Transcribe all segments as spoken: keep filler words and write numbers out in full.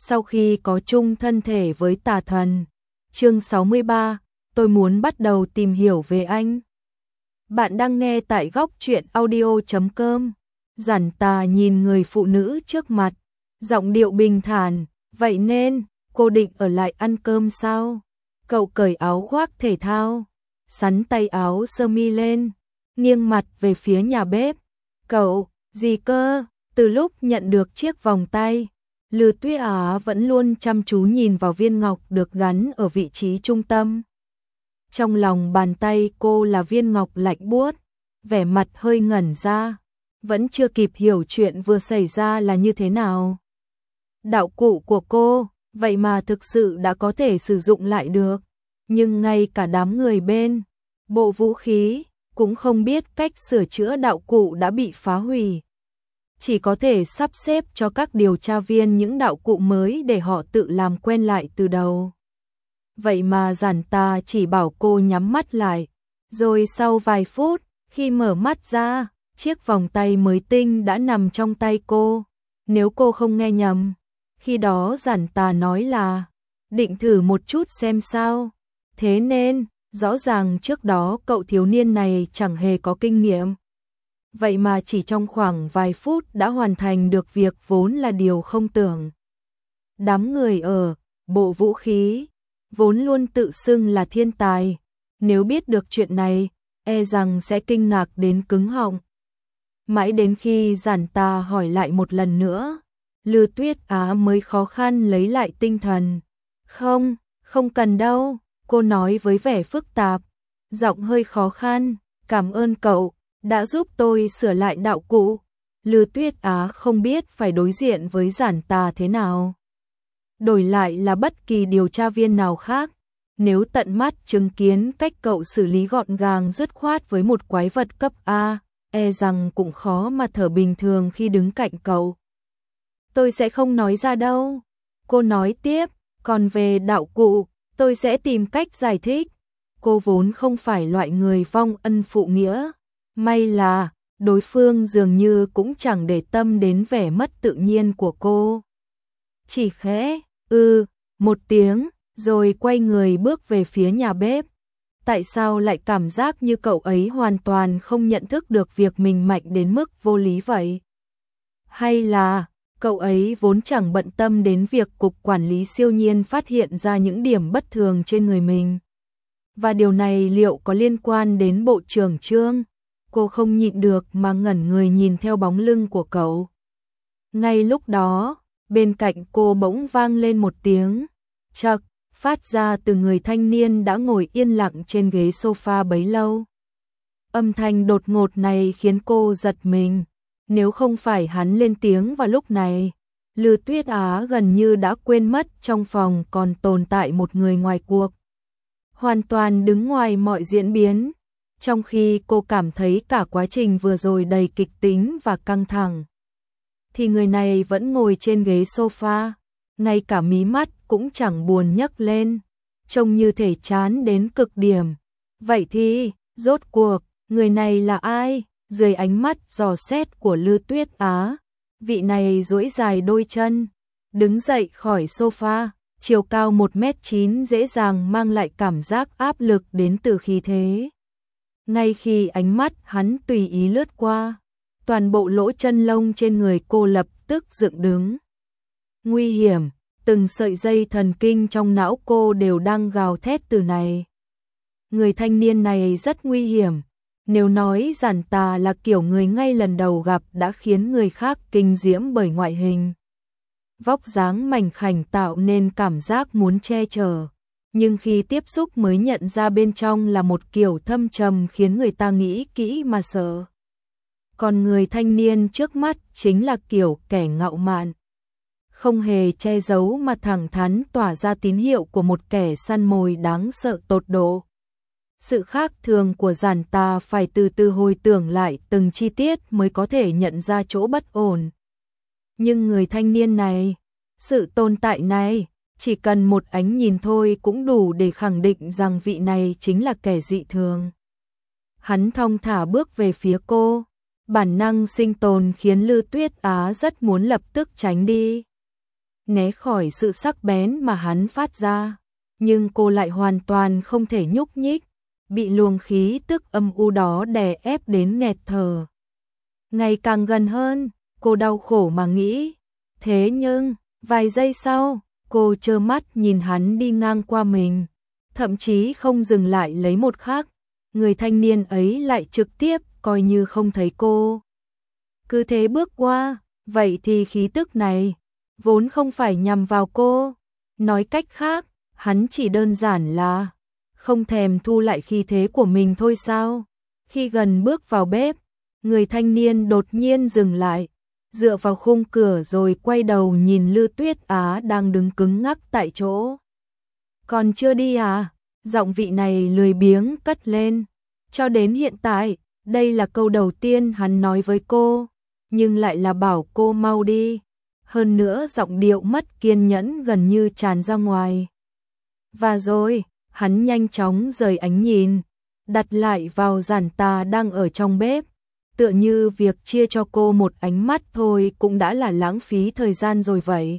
sau khi có chung thân thể với tà thần. Chương sáu mươi ba, tôi muốn bắt đầu tìm hiểu về anh. Bạn đang nghe tại góc truyện audio chấm com. Giản Tà nhìn người phụ nữ trước mặt, giọng điệu bình thản, vậy nên, cô định ở lại ăn cơm sao? Cậu cởi áo khoác thể thao, xắn tay áo sơ mi lên, nghiêng mặt về phía nhà bếp. Cậu, gì cơ? Từ lúc nhận được chiếc vòng tay, Lư Tuyết Á vẫn luôn chăm chú nhìn vào viên ngọc được gắn ở vị trí trung tâm. Trong lòng bàn tay cô là viên ngọc lạnh buốt, vẻ mặt hơi ngẩn ra, vẫn chưa kịp hiểu chuyện vừa xảy ra là như thế nào. Đạo cụ của cô, vậy mà thực sự đã có thể sử dụng lại được, nhưng ngay cả đám người bên bộ vũ khí cũng không biết cách sửa chữa đạo cụ đã bị phá hủy. Chỉ có thể sắp xếp cho các điều tra viên những đạo cụ mới để họ tự làm quen lại từ đầu. Vậy mà Giản Tà chỉ bảo cô nhắm mắt lại, rồi sau vài phút, khi mở mắt ra, chiếc vòng tay mới tinh đã nằm trong tay cô. Nếu cô không nghe nhầm, khi đó Giản Tà nói là định thử một chút xem sao. Thế nên, rõ ràng trước đó cậu thiếu niên này chẳng hề có kinh nghiệm. Vậy mà chỉ trong khoảng vài phút đã hoàn thành được việc vốn là điều không tưởng. Đám người ở bộ vũ khí vốn luôn tự xưng là thiên tài, nếu biết được chuyện này, e rằng sẽ kinh ngạc đến cứng họng. Mãi đến khi Giản Tà hỏi lại một lần nữa, Lư Tuyết Á mới khó khăn lấy lại tinh thần. Không, không cần đâu, cô nói với vẻ phức tạp, giọng hơi khó khăn, cảm ơn cậu đã giúp tôi sửa lại đạo cụ. Lư Tuyết Á không biết phải đối diện với Giản Tà thế nào. Đổi lại là bất kỳ điều tra viên nào khác, nếu tận mắt chứng kiến cách cậu xử lý gọn gàng dứt khoát với một quái vật cấp A, e rằng cũng khó mà thở bình thường khi đứng cạnh cậu. Tôi sẽ không nói ra đâu. Cô nói tiếp, còn về đạo cụ, tôi sẽ tìm cách giải thích. Cô vốn không phải loại người vong ân phụ nghĩa. May là, đối phương dường như cũng chẳng để tâm đến vẻ mất tự nhiên của cô. Chỉ khẽ, ư, một tiếng, rồi quay người bước về phía nhà bếp. Tại sao lại cảm giác như cậu ấy hoàn toàn không nhận thức được việc mình mạnh đến mức vô lý vậy? Hay là, cậu ấy vốn chẳng bận tâm đến việc cục quản lý siêu nhiên phát hiện ra những điểm bất thường trên người mình? Và điều này liệu có liên quan đến bộ trưởng Trương? Cô không nhịn được mà ngẩn người nhìn theo bóng lưng của cậu. Ngay lúc đó, bên cạnh cô bỗng vang lên một tiếng chậc, phát ra từ người thanh niên đã ngồi yên lặng trên ghế sofa bấy lâu. Âm thanh đột ngột này khiến cô giật mình. Nếu không phải hắn lên tiếng vào lúc này, Lư Tuyết Á gần như đã quên mất trong phòng còn tồn tại một người ngoài cuộc. Hoàn toàn đứng ngoài mọi diễn biến, trong khi cô cảm thấy cả quá trình vừa rồi đầy kịch tính và căng thẳng. Thì người này vẫn ngồi trên ghế sofa, ngay cả mí mắt cũng chẳng buồn nhấc lên, trông như thể chán đến cực điểm. Vậy thì, rốt cuộc, người này là ai? Dưới ánh mắt dò xét của Lư Tuyết Á, vị này duỗi dài đôi chân, đứng dậy khỏi sofa, chiều cao một mét chín dễ dàng mang lại cảm giác áp lực đến từ khí thế. Ngay khi ánh mắt hắn tùy ý lướt qua, toàn bộ lỗ chân lông trên người cô lập tức dựng đứng. Nguy hiểm, từng sợi dây thần kinh trong não cô đều đang gào thét từ này. Người thanh niên này rất nguy hiểm. Nếu nói Giản Tà là kiểu người ngay lần đầu gặp đã khiến người khác kinh diễm bởi ngoại hình, vóc dáng mảnh khảnh tạo nên cảm giác muốn che chở, nhưng khi tiếp xúc mới nhận ra bên trong là một kiểu thâm trầm khiến người ta nghĩ kỹ mà sợ. Còn người thanh niên trước mắt chính là kiểu kẻ ngạo mạn, không hề che giấu mà thẳng thắn tỏa ra tín hiệu của một kẻ săn mồi đáng sợ tột độ. Sự khác thường của Giản Tà phải từ từ hồi tưởng lại từng chi tiết mới có thể nhận ra chỗ bất ổn. Nhưng người thanh niên này, sự tồn tại này, chỉ cần một ánh nhìn thôi cũng đủ để khẳng định rằng vị này chính là kẻ dị thường. Hắn thong thả bước về phía cô, bản năng sinh tồn khiến Lư Tuyết Á rất muốn lập tức tránh đi. né khỏi sự sắc bén mà hắn phát ra, nhưng cô lại hoàn toàn không thể nhúc nhích, bị luồng khí tức âm u đó đè ép đến nghẹt thở. Ngày càng gần hơn, cô đau khổ mà nghĩ, thế nhưng, vài giây sau, cô trơ mắt nhìn hắn đi ngang qua mình, thậm chí không dừng lại lấy một khắc, người thanh niên ấy lại trực tiếp coi như không thấy cô. Cứ thế bước qua, vậy thì khí tức này vốn không phải nhằm vào cô, nói cách khác, hắn chỉ đơn giản là không thèm thu lại khí thế của mình thôi sao? Khi gần bước vào bếp, người thanh niên đột nhiên dừng lại, dựa vào khung cửa rồi quay đầu nhìn Lư Tuyết Á đang đứng cứng ngắc tại chỗ. Còn chưa đi à? Giọng vị này lười biếng cất lên. Cho đến hiện tại, đây là câu đầu tiên hắn nói với cô, nhưng lại là bảo cô mau đi. Hơn nữa giọng điệu mất kiên nhẫn gần như tràn ra ngoài. Và rồi, hắn nhanh chóng rời ánh nhìn, đặt lại vào giản tà đang ở trong bếp. Tựa như việc chia cho cô một ánh mắt thôi cũng đã là lãng phí thời gian rồi vậy.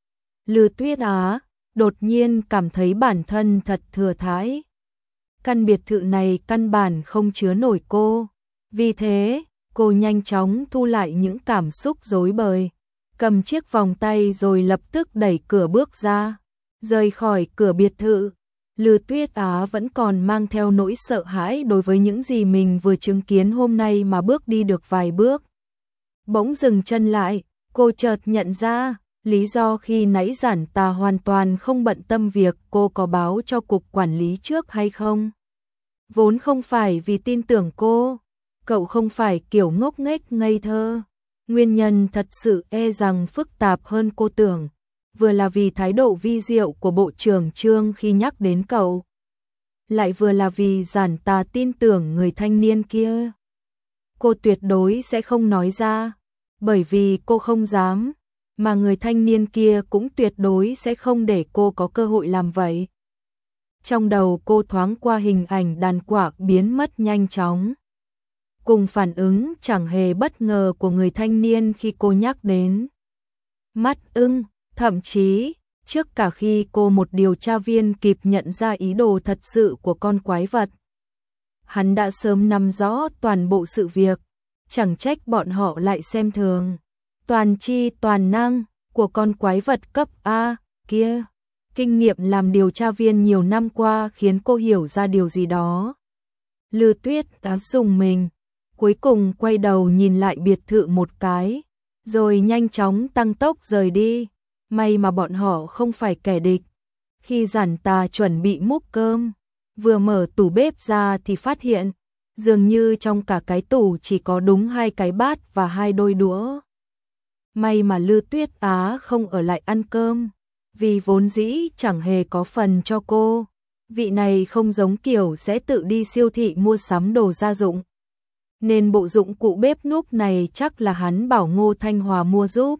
Lư Tuyết Á đột nhiên cảm thấy bản thân thật thừa thãi. Căn biệt thự này căn bản không chứa nổi cô. Vì thế, cô nhanh chóng thu lại những cảm xúc rối bời, cầm chiếc vòng tay rồi lập tức đẩy cửa bước ra, rời khỏi cửa biệt thự. Lư Tuyết Á vẫn còn mang theo nỗi sợ hãi đối với những gì mình vừa chứng kiến hôm nay mà bước đi được vài bước. Bỗng dừng chân lại, cô chợt nhận ra, lý do khi nãy giản tà hoàn toàn không bận tâm việc cô có báo cho cục quản lý trước hay không. Vốn không phải vì tin tưởng cô, cậu không phải kiểu ngốc nghếch ngây thơ. Nguyên nhân thật sự e rằng phức tạp hơn cô tưởng. Vừa là vì thái độ vi diệu của Bộ trưởng Trương khi nhắc đến cậu, lại vừa là vì giản tà tin tưởng người thanh niên kia. Cô tuyệt đối sẽ không nói ra, bởi vì cô không dám, mà người thanh niên kia cũng tuyệt đối sẽ không để cô có cơ hội làm vậy. Trong đầu cô thoáng qua hình ảnh đàn quạ biến mất nhanh chóng, cùng phản ứng chẳng hề bất ngờ của người thanh niên khi cô nhắc đến mắt ưng. Thậm chí, trước cả khi cô một điều tra viên kịp nhận ra ý đồ thật sự của con quái vật, hắn đã sớm nắm rõ toàn bộ sự việc, chẳng trách bọn họ lại xem thường toàn chi toàn năng của con quái vật cấp A kia. Kinh nghiệm làm điều tra viên nhiều năm qua khiến cô hiểu ra điều gì đó. Lư Tuyết đã dùng mình, cuối cùng quay đầu nhìn lại biệt thự một cái, rồi nhanh chóng tăng tốc rời đi. May mà bọn họ không phải kẻ địch. Khi giản tà chuẩn bị múc cơm, vừa mở tủ bếp ra thì phát hiện, dường như trong cả cái tủ chỉ có đúng hai cái bát và hai đôi đũa. May mà Lư Tuyết Á không ở lại ăn cơm, vì vốn dĩ chẳng hề có phần cho cô. Vị này không giống kiểu sẽ tự đi siêu thị mua sắm đồ gia dụng, nên bộ dụng cụ bếp núc này chắc là hắn bảo Ngô Thanh Hòa mua giúp.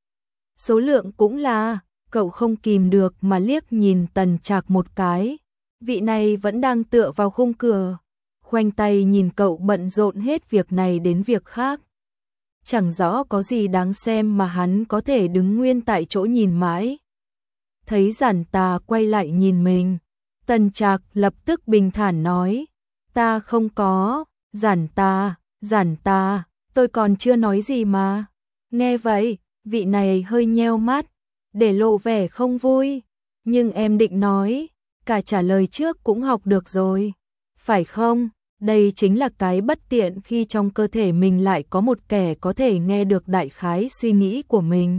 Số lượng cũng là, cậu không kìm được mà liếc nhìn Tần Trạc một cái. Vị này vẫn đang tựa vào khung cửa, khoanh tay nhìn cậu bận rộn hết việc này đến việc khác. Chẳng rõ có gì đáng xem mà hắn có thể đứng nguyên tại chỗ nhìn mãi. Thấy giản tà quay lại nhìn mình, Tần Trạc lập tức bình thản nói, ta không có, giản tà, giản tà, tôi còn chưa nói gì mà. Nghe vậy, vị này hơi nheo mắt, để lộ vẻ không vui, nhưng em định nói, cả trả lời trước cũng học được rồi, phải không? Đây chính là cái bất tiện khi trong cơ thể mình lại có một kẻ có thể nghe được đại khái suy nghĩ của mình.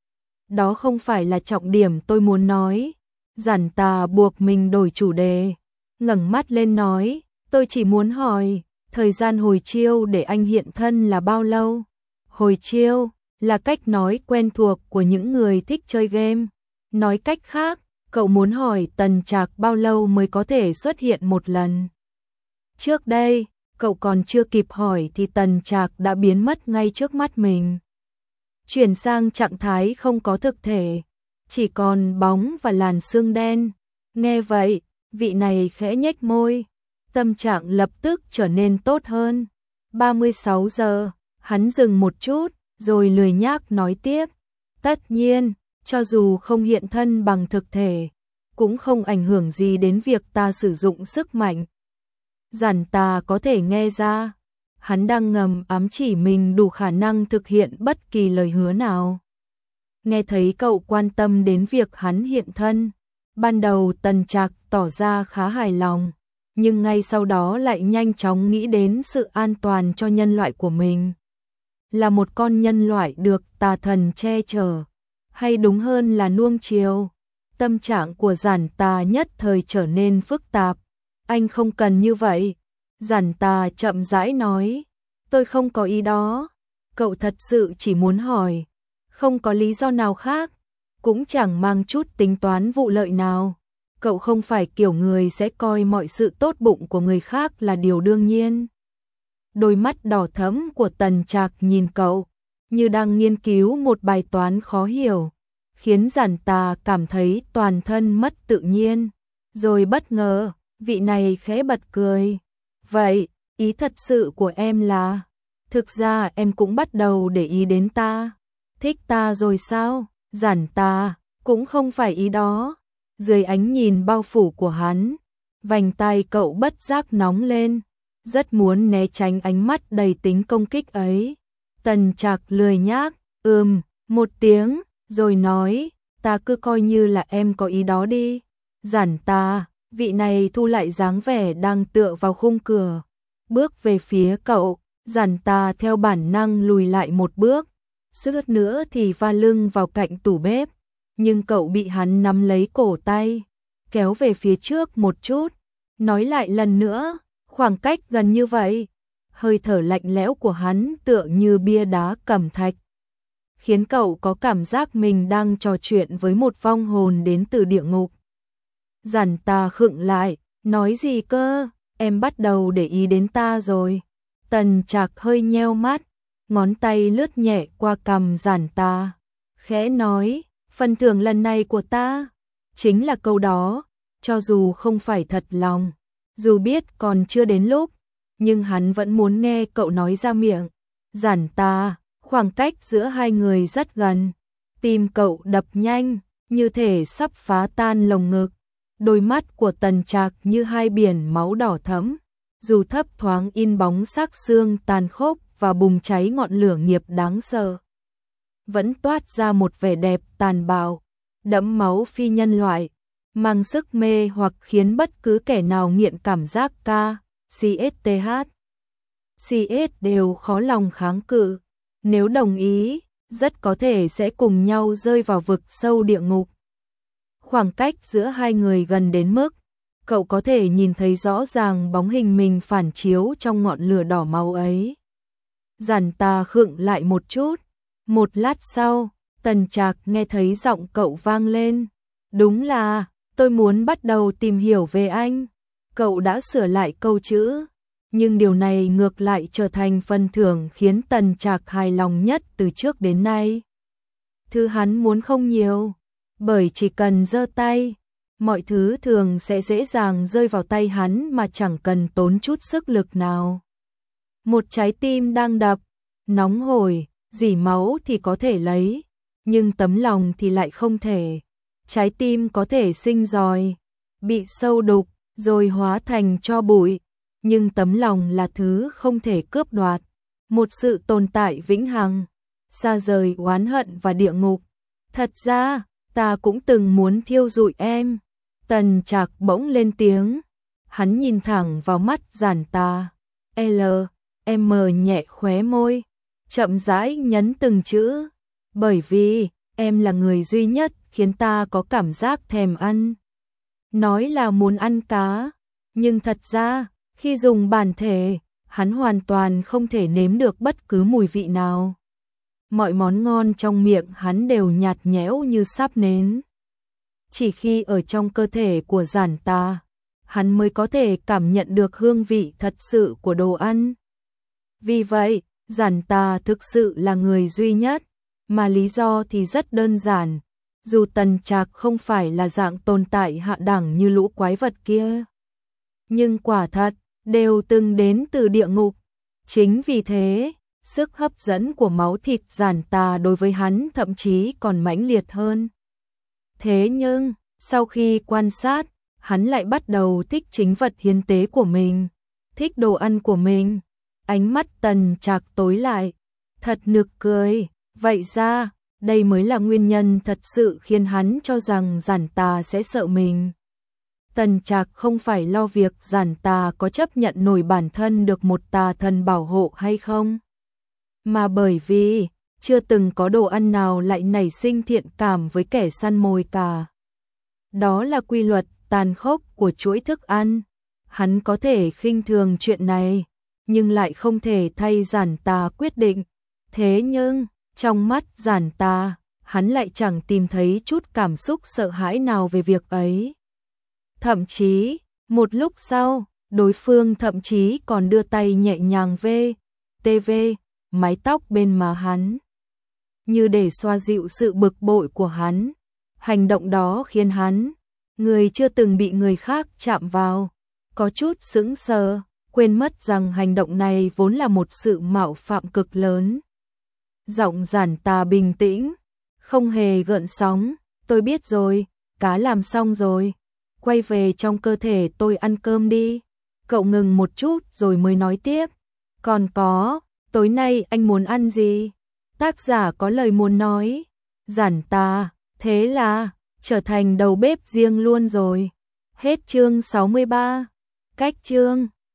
Đó không phải là trọng điểm tôi muốn nói. Giản tà buộc mình đổi chủ đề, ngẩng mắt lên nói, tôi chỉ muốn hỏi, thời gian hồi chiêu để anh hiện thân là bao lâu? Hồi chiêu là cách nói quen thuộc của những người thích chơi game. Nói cách khác, cậu muốn hỏi Tần Trạc bao lâu mới có thể xuất hiện một lần. Trước đây, cậu còn chưa kịp hỏi thì Tần Trạc đã biến mất ngay trước mắt mình. Chuyển sang trạng thái không có thực thể, chỉ còn bóng và làn sương đen. Nghe vậy, vị này khẽ nhếch môi, tâm trạng lập tức trở nên tốt hơn. ba mươi sáu giờ, hắn dừng một chút, rồi lười nhác nói tiếp. Tất nhiên, cho dù không hiện thân bằng thực thể, cũng không ảnh hưởng gì đến việc ta sử dụng sức mạnh. Giản ta có thể nghe ra, hắn đang ngầm ám chỉ mình đủ khả năng thực hiện bất kỳ lời hứa nào. Nghe thấy cậu quan tâm đến việc hắn hiện thân, ban đầu Tần Trạc tỏ ra khá hài lòng, nhưng ngay sau đó lại nhanh chóng nghĩ đến sự an toàn cho nhân loại của mình. Là một con nhân loại được tà thần che chở, hay đúng hơn là nuông chiều. Tâm trạng của Giản Tà nhất thời trở nên phức tạp. Anh không cần như vậy. Giản Tà chậm rãi nói, tôi không có ý đó. Cậu thật sự chỉ muốn hỏi, không có lý do nào khác, cũng chẳng mang chút tính toán vụ lợi nào. Cậu không phải kiểu người sẽ coi mọi sự tốt bụng của người khác là điều đương nhiên. Đôi mắt đỏ thẫm của Tần Trạc nhìn cậu, như đang nghiên cứu một bài toán khó hiểu, khiến Giản Tà cảm thấy toàn thân mất tự nhiên. Rồi bất ngờ, vị này khẽ bật cười. Vậy, ý thật sự của em là, thực ra em cũng bắt đầu để ý đến ta. Thích ta rồi sao? Giản Tà, cũng không phải ý đó. Dưới ánh nhìn bao phủ của hắn, vành tai cậu bất giác nóng lên, rất muốn né tránh ánh mắt đầy tính công kích ấy. Tần Trạc lười nhác, ừm, một tiếng, rồi nói, ta cứ coi như là em có ý đó đi. Giản Tà, vị này thu lại dáng vẻ đang tựa vào khung cửa, bước về phía cậu. Giản Tà theo bản năng lùi lại một bước, suýt nữa thì va lưng vào cạnh tủ bếp, nhưng cậu bị hắn nắm lấy cổ tay, kéo về phía trước một chút, nói lại lần nữa, khoảng cách gần như vậy. Hơi thở lạnh lẽo của hắn tựa như bia đá cẩm thạch, khiến cậu có cảm giác mình đang trò chuyện với một vong hồn đến từ địa ngục. Giản Tà khựng lại, nói gì cơ, em bắt đầu để ý đến ta rồi. Tần Trạc hơi nheo mắt, ngón tay lướt nhẹ qua cằm Giản Tà, khẽ nói, phần thưởng lần này của ta, chính là câu đó, cho dù không phải thật lòng, dù biết còn chưa đến lúc, nhưng hắn vẫn muốn nghe cậu nói ra miệng. Giản Tà, khoảng cách giữa hai người rất gần, tim cậu đập nhanh, như thể sắp phá tan lồng ngực. Đôi mắt của Tần Trạc như hai biển máu đỏ thẫm, dù thấp thoáng in bóng sắc xương tàn khốc và bùng cháy ngọn lửa nghiệp đáng sợ, vẫn toát ra một vẻ đẹp tàn bạo, đẫm máu phi nhân loại, mang sức mê hoặc khiến bất cứ kẻ nào nghiện cảm giác ca, xê ét tê hát, xê ét đều khó lòng kháng cự. Nếu đồng ý, rất có thể sẽ cùng nhau rơi vào vực sâu địa ngục. Khoảng cách giữa hai người gần đến mức cậu có thể nhìn thấy rõ ràng bóng hình mình phản chiếu trong ngọn lửa đỏ máu ấy. Giản Tà khựng lại một chút. Một lát sau, Tần Trạc nghe thấy giọng cậu vang lên. Đúng là, tôi muốn bắt đầu tìm hiểu về anh. Cậu đã sửa lại câu chữ, nhưng điều này ngược lại trở thành phần thưởng khiến Tần Trạc hài lòng nhất từ trước đến nay. Thứ hắn muốn không nhiều, bởi chỉ cần giơ tay, mọi thứ thường sẽ dễ dàng rơi vào tay hắn mà chẳng cần tốn chút sức lực nào. Một trái tim đang đập, nóng hổi, rỉ máu thì có thể lấy, nhưng tấm lòng thì lại không thể. Trái tim có thể sinh ròi, bị sâu đục, rồi hóa thành tro bụi, nhưng tấm lòng là thứ không thể cướp đoạt, một sự tồn tại vĩnh hằng, xa rời oán hận và địa ngục. Thật ra, ta cũng từng muốn thiêu rụi em. Tần Trạc bỗng lên tiếng, hắn nhìn thẳng vào mắt Giản Tà. L, M nhẹ khóe môi, chậm rãi nhấn từng chữ, bởi vì em là người duy nhất khiến ta có cảm giác thèm ăn. Nói là muốn ăn cá, nhưng thật ra, khi dùng bản thể, hắn hoàn toàn không thể nếm được bất cứ mùi vị nào. Mọi món ngon trong miệng hắn đều nhạt nhẽo như sáp nến. Chỉ khi ở trong cơ thể của Giản Tà, hắn mới có thể cảm nhận được hương vị thật sự của đồ ăn. Vì vậy, Giản Tà thực sự là người duy nhất, mà lý do thì rất đơn giản. Dù Tần Trạc không phải là dạng tồn tại hạ đẳng như lũ quái vật kia, nhưng quả thật, đều từng đến từ địa ngục. Chính vì thế, sức hấp dẫn của máu thịt giản tà đối với hắn thậm chí còn mãnh liệt hơn. Thế nhưng, sau khi quan sát, hắn lại bắt đầu thích chính vật hiến tế của mình, thích đồ ăn của mình. Ánh mắt Tần Trạc tối lại, thật nực cười, vậy ra, đây mới là nguyên nhân thật sự khiến hắn cho rằng giản tà sẽ sợ mình. Tần Trạc không phải lo việc giản tà có chấp nhận nổi bản thân được một tà thần bảo hộ hay không, mà bởi vì chưa từng có đồ ăn nào lại nảy sinh thiện cảm với kẻ săn mồi cả. Đó là quy luật tàn khốc của chuỗi thức ăn. Hắn có thể khinh thường chuyện này, nhưng lại không thể thay giản tà quyết định. Thế nhưng, trong mắt giản tà, hắn lại chẳng tìm thấy chút cảm xúc sợ hãi nào về việc ấy. Thậm chí, một lúc sau, đối phương thậm chí còn đưa tay nhẹ nhàng về tê vê, mái tóc bên má hắn, như để xoa dịu sự bực bội của hắn. Hành động đó khiến hắn, người chưa từng bị người khác chạm vào, có chút sững sờ, quên mất rằng hành động này vốn là một sự mạo phạm cực lớn. Giọng giản tà bình tĩnh, không hề gợn sóng, tôi biết rồi, cá làm xong rồi, quay về trong cơ thể tôi ăn cơm đi. Cậu ngừng một chút rồi mới nói tiếp, còn có, tối nay anh muốn ăn gì? Tác giả có lời muốn nói, giản tà, thế là, trở thành đầu bếp riêng luôn rồi. Hết chương sáu mươi ba, cách chương.